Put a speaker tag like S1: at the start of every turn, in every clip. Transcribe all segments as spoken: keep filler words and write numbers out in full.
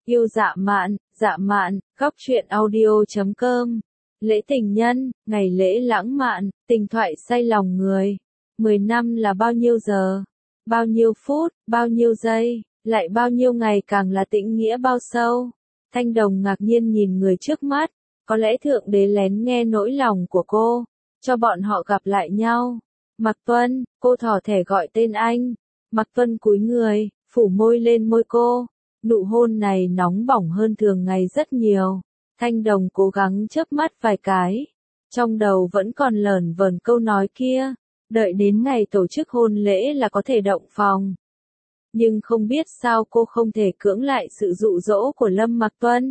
S1: Yêu dạ mạn, dạ mạn, góc truyện audio chấm com. Lễ tình nhân, ngày lễ lãng mạn, tình thoại say lòng người. Mười năm là bao nhiêu giờ? Bao nhiêu phút, bao nhiêu giây, lại bao nhiêu ngày càng là tĩnh nghĩa bao sâu? Thanh Đồng ngạc nhiên nhìn người trước mắt, có lẽ Thượng Đế lén nghe nỗi lòng của cô, cho bọn họ gặp lại nhau. Mạc Tuân, cô thỏ thẻ gọi tên anh. Mạc Tuân cúi người, phủ môi lên môi cô. Nụ hôn này nóng bỏng hơn thường ngày rất nhiều. Thanh Đồng cố gắng chớp mắt vài cái. Trong đầu vẫn còn lởn vởn câu nói kia. Đợi đến ngày tổ chức hôn lễ là có thể động phòng. Nhưng không biết sao cô không thể cưỡng lại sự dụ dỗ của Lâm Mạc Tuân.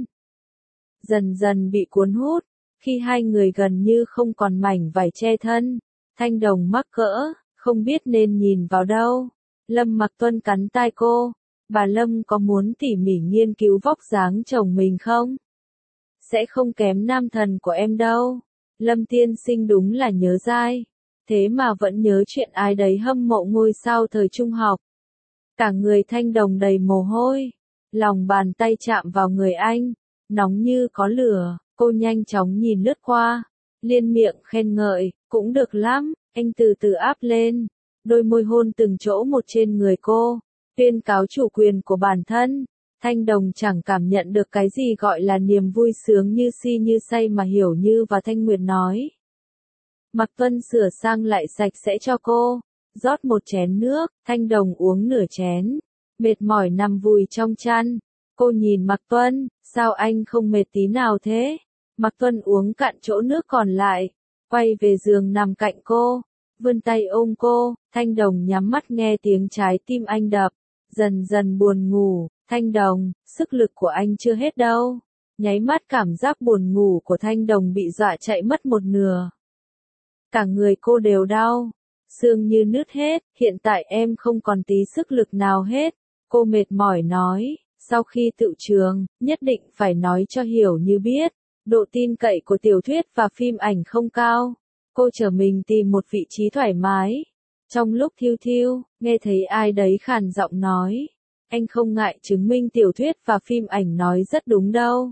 S1: Dần dần bị cuốn hút. Khi hai người gần như không còn mảnh vải che thân. Thanh Đồng mắc cỡ, không biết nên nhìn vào đâu. Lâm Mạc Tuân cắn tai cô. Bà Lâm có muốn tỉ mỉ nghiên cứu vóc dáng chồng mình không? Sẽ không kém nam thần của em đâu. Lâm tiên sinh đúng là nhớ dai. Thế mà vẫn nhớ chuyện ai đấy hâm mộ ngôi sao thời trung học. Cả người Thanh Đồng đầy mồ hôi. Lòng bàn tay chạm vào người anh. Nóng như có lửa. Cô nhanh chóng nhìn lướt qua. Liên miệng khen ngợi. Cũng được lắm. Anh từ từ áp lên. Đôi môi hôn từng chỗ một trên người cô. Tuyên cáo chủ quyền của bản thân. Thanh Đồng chẳng cảm nhận được cái gì gọi là niềm vui sướng như si như say mà hiểu như và Thanh Nguyệt nói. Mạc Tuân sửa sang lại sạch sẽ cho cô. Rót một chén nước, Thanh Đồng uống nửa chén. Mệt mỏi nằm vùi trong chăn. Cô nhìn Mạc Tuân, sao anh không mệt tí nào thế? Mạc Tuân uống cạn chỗ nước còn lại. Quay về giường nằm cạnh cô. Vươn tay ôm cô, Thanh Đồng nhắm mắt nghe tiếng trái tim anh đập. Dần dần buồn ngủ, Thanh Đồng, sức lực của anh chưa hết đâu. Nháy mắt cảm giác buồn ngủ của Thanh Đồng bị dọa chạy mất một nửa. Cả người cô đều đau, xương như nứt hết, hiện tại em không còn tí sức lực nào hết. Cô mệt mỏi nói, sau khi tựu trường, nhất định phải nói cho hiểu như biết. Độ tin cậy của tiểu thuyết và phim ảnh không cao. Cô trở mình tìm một vị trí thoải mái. Trong lúc thiêu thiêu, nghe thấy ai đấy khàn giọng nói. Anh không ngại chứng minh tiểu thuyết và phim ảnh nói rất đúng đâu.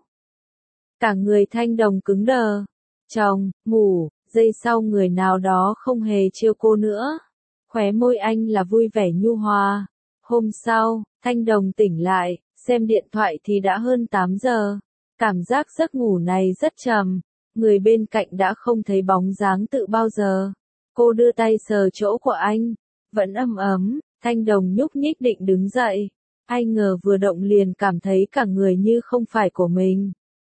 S1: Cả người Thanh Đồng cứng đờ. Chồng, ngủ, giây sau người nào đó không hề trêu cô nữa. Khóe môi anh là vui vẻ nhu hòa. Hôm sau, Thanh Đồng tỉnh lại, xem điện thoại thì đã hơn tám giờ. Cảm giác giấc ngủ này rất trầm. Người bên cạnh đã không thấy bóng dáng tự bao giờ. Cô đưa tay sờ chỗ của anh. Vẫn ấm ấm, Thanh Đồng nhúc nhích định đứng dậy. Ai ngờ vừa động liền cảm thấy cả người như không phải của mình.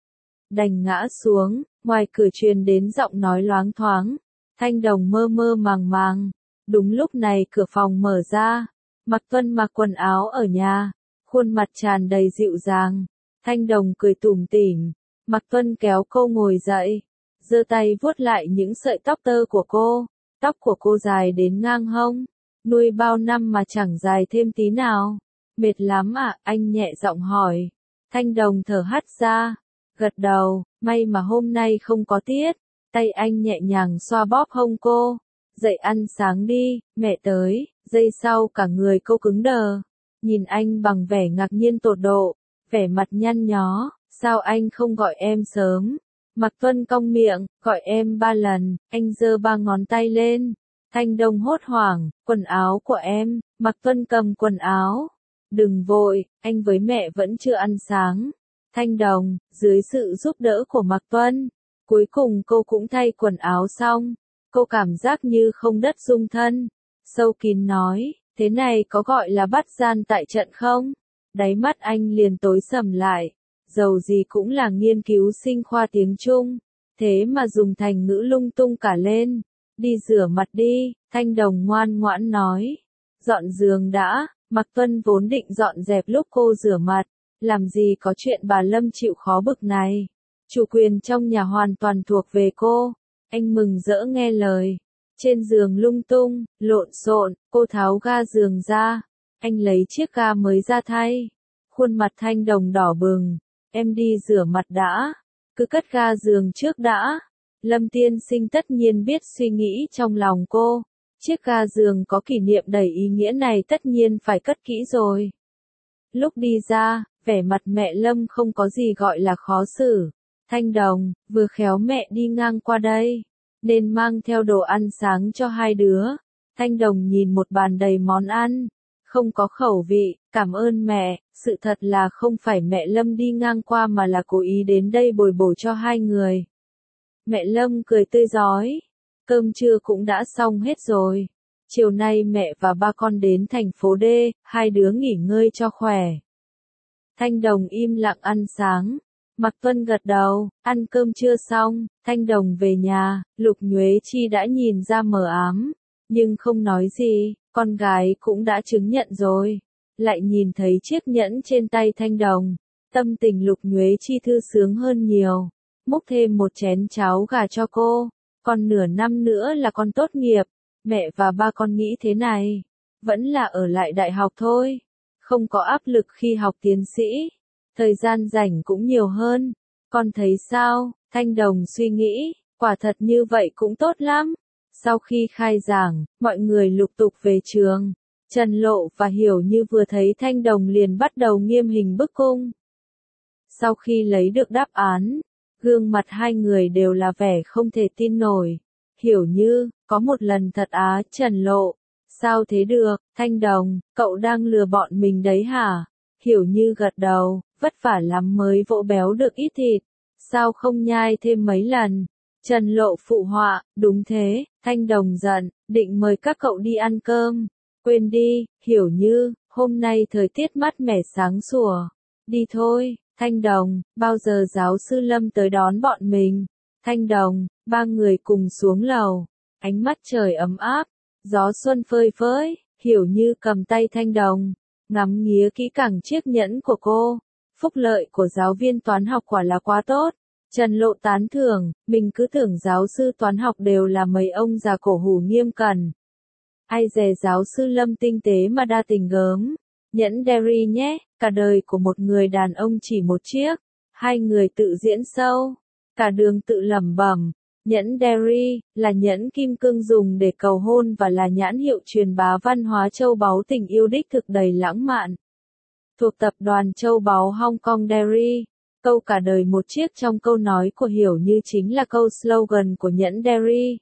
S1: Đành ngã xuống, ngoài cửa truyền đến giọng nói loáng thoáng. Thanh Đồng mơ mơ màng màng. Đúng lúc này cửa phòng mở ra. Mạc Tuân mặc quần áo ở nhà. Khuôn mặt tràn đầy dịu dàng. Thanh Đồng cười tủm tỉm. Mạc Tuân kéo cô ngồi dậy. Giơ tay vuốt lại những sợi tóc tơ của cô. Tóc của cô dài đến ngang hông. Nuôi bao năm mà chẳng dài thêm tí nào. Mệt lắm à, anh nhẹ giọng hỏi. Thanh Đồng thở hắt ra. Gật đầu, may mà hôm nay không có tiết. Tay anh nhẹ nhàng xoa bóp hông cô. Dậy ăn sáng đi, mẹ tới. Giây sau cả người cô cứng đờ. Nhìn anh bằng vẻ ngạc nhiên tột độ. Vẻ mặt nhăn nhó. Sao anh không gọi em sớm? Mạc Tuân cong miệng, gọi em ba lần, anh giơ ba ngón tay lên. Thanh Đồng hốt hoảng, quần áo của em. Mạc Tuân cầm quần áo. Đừng vội, anh với mẹ vẫn chưa ăn sáng. Thanh Đồng, dưới sự giúp đỡ của Mạc Tuân, cuối cùng cô cũng thay quần áo xong. Cô cảm giác như không đất dung thân. Sâu kín nói, thế này có gọi là bắt gian tại trận không? Đáy mắt anh liền tối sầm lại. Dầu gì cũng là nghiên cứu sinh khoa tiếng Trung. Thế mà dùng thành ngữ lung tung cả lên. Đi rửa mặt đi, Thanh Đồng ngoan ngoãn nói. Dọn giường đã, Mạc Tuân vốn định dọn dẹp lúc cô rửa mặt. Làm gì có chuyện bà Lâm chịu khó bực này. Chủ quyền trong nhà hoàn toàn thuộc về cô. Anh mừng rỡ nghe lời. Trên giường lung tung, lộn xộn, cô tháo ga giường ra. Anh lấy chiếc ga mới ra thay. Khuôn mặt Thanh Đồng đỏ bừng. Em đi rửa mặt đã. Cứ cất ga giường trước đã. Lâm tiên sinh tất nhiên biết suy nghĩ trong lòng cô. Chiếc ga giường có kỷ niệm đầy ý nghĩa này tất nhiên phải cất kỹ rồi. Lúc đi ra, vẻ mặt mẹ Lâm không có gì gọi là khó xử. Thanh Đồng, vừa khéo mẹ đi ngang qua đây, nên mang theo đồ ăn sáng cho hai đứa. Thanh Đồng nhìn một bàn đầy món ăn, không có khẩu vị, cảm ơn mẹ, sự thật là không phải mẹ Lâm đi ngang qua mà là cố ý đến đây bồi bổ cho hai người. Mẹ Lâm cười tươi rói, cơm trưa cũng đã xong hết rồi. Chiều nay mẹ và ba con đến thành phố D, hai đứa nghỉ ngơi cho khỏe. Thanh Đồng im lặng ăn sáng. Mạc Tuân gật đầu, ăn cơm trưa xong, Thanh Đồng về nhà, Lục Nhuế Chi đã nhìn ra mờ ám, nhưng không nói gì, con gái cũng đã chứng nhận rồi. Lại nhìn thấy chiếc nhẫn trên tay Thanh Đồng, tâm tình Lục Nhuế Chi thư sướng hơn nhiều, múc thêm một chén cháo gà cho cô, còn nửa năm nữa là con tốt nghiệp, mẹ và ba con nghĩ thế này, vẫn là ở lại đại học thôi, không có áp lực khi học tiến sĩ. Thời gian rảnh cũng nhiều hơn, con thấy sao? Thanh Đồng suy nghĩ, quả thật như vậy cũng tốt lắm. Sau khi khai giảng, mọi người lục tục về trường. Trần Lộ và Hiểu Như vừa thấy Thanh Đồng liền bắt đầu nghiêm hình bức cung. Sau khi lấy được đáp án, gương mặt hai người đều là vẻ không thể tin nổi. Hiểu Như, có một lần thật á, Trần Lộ. Sao thế được, Thanh Đồng, cậu đang lừa bọn mình đấy hả? Hiểu Như gật đầu, vất vả lắm mới vỗ béo được ít thịt, sao không nhai thêm mấy lần? Trần Lộ phụ họa, đúng thế, Thanh Đồng giận, định mời các cậu đi ăn cơm. Quên đi, Hiểu Như, hôm nay thời tiết mát mẻ sáng sủa. Đi thôi, Thanh Đồng, bao giờ giáo sư Lâm tới đón bọn mình? Thanh Đồng, ba người cùng xuống lầu, ánh mắt trời ấm áp, gió xuân phơi phới, Hiểu Như cầm tay Thanh Đồng, ngắm nghía kỹ càng chiếc nhẫn của cô. Phúc lợi của giáo viên toán học quả là quá tốt. Trần Lộ tán thưởng, mình cứ tưởng giáo sư toán học đều là mấy ông già cổ hủ nghiêm cẩn. Ai dè giáo sư Lâm tinh tế mà đa tình gớm. Nhẫn Derry nhé, cả đời của một người đàn ông chỉ một chiếc. Hai người tự diễn sâu, cả đường tự lẩm bẩm. Nhẫn Derry là nhẫn kim cương dùng để cầu hôn và là nhãn hiệu truyền bá văn hóa châu báu tình yêu đích thực đầy lãng mạn. Thuộc tập đoàn châu báu Hong Kong Derry, câu cả đời một chiếc trong câu nói của Hiểu Như chính là câu slogan của nhẫn Derry.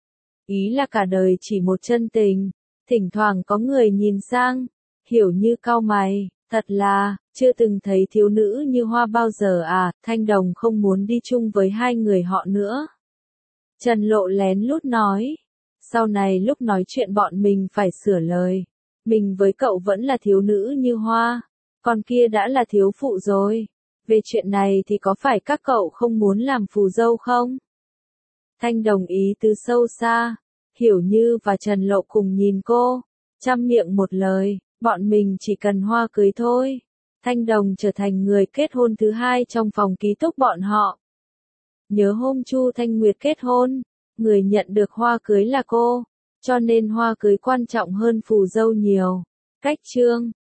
S1: Ý là cả đời chỉ một chân tình, thỉnh thoảng có người nhìn sang, Hiểu Như cau mày, thật là, chưa từng thấy thiếu nữ như Hoa bao giờ à, Thanh Đồng không muốn đi chung với hai người họ nữa. Trần Lộ lén lút nói, sau này lúc nói chuyện bọn mình phải sửa lời, mình với cậu vẫn là thiếu nữ như Hoa. Con kia đã là thiếu phụ rồi. Về chuyện này thì có phải các cậu không muốn làm phù dâu không? Thanh Đồng ý tứ sâu xa. Hiểu Như và Trần Lộ cùng nhìn cô. Trăm miệng một lời, bọn mình chỉ cần hoa cưới thôi. Thanh Đồng trở thành người kết hôn thứ hai trong phòng ký túc bọn họ. Nhớ hôm Chu Thanh Nguyệt kết hôn, người nhận được hoa cưới là cô. Cho nên hoa cưới quan trọng hơn phù dâu nhiều. Cách chương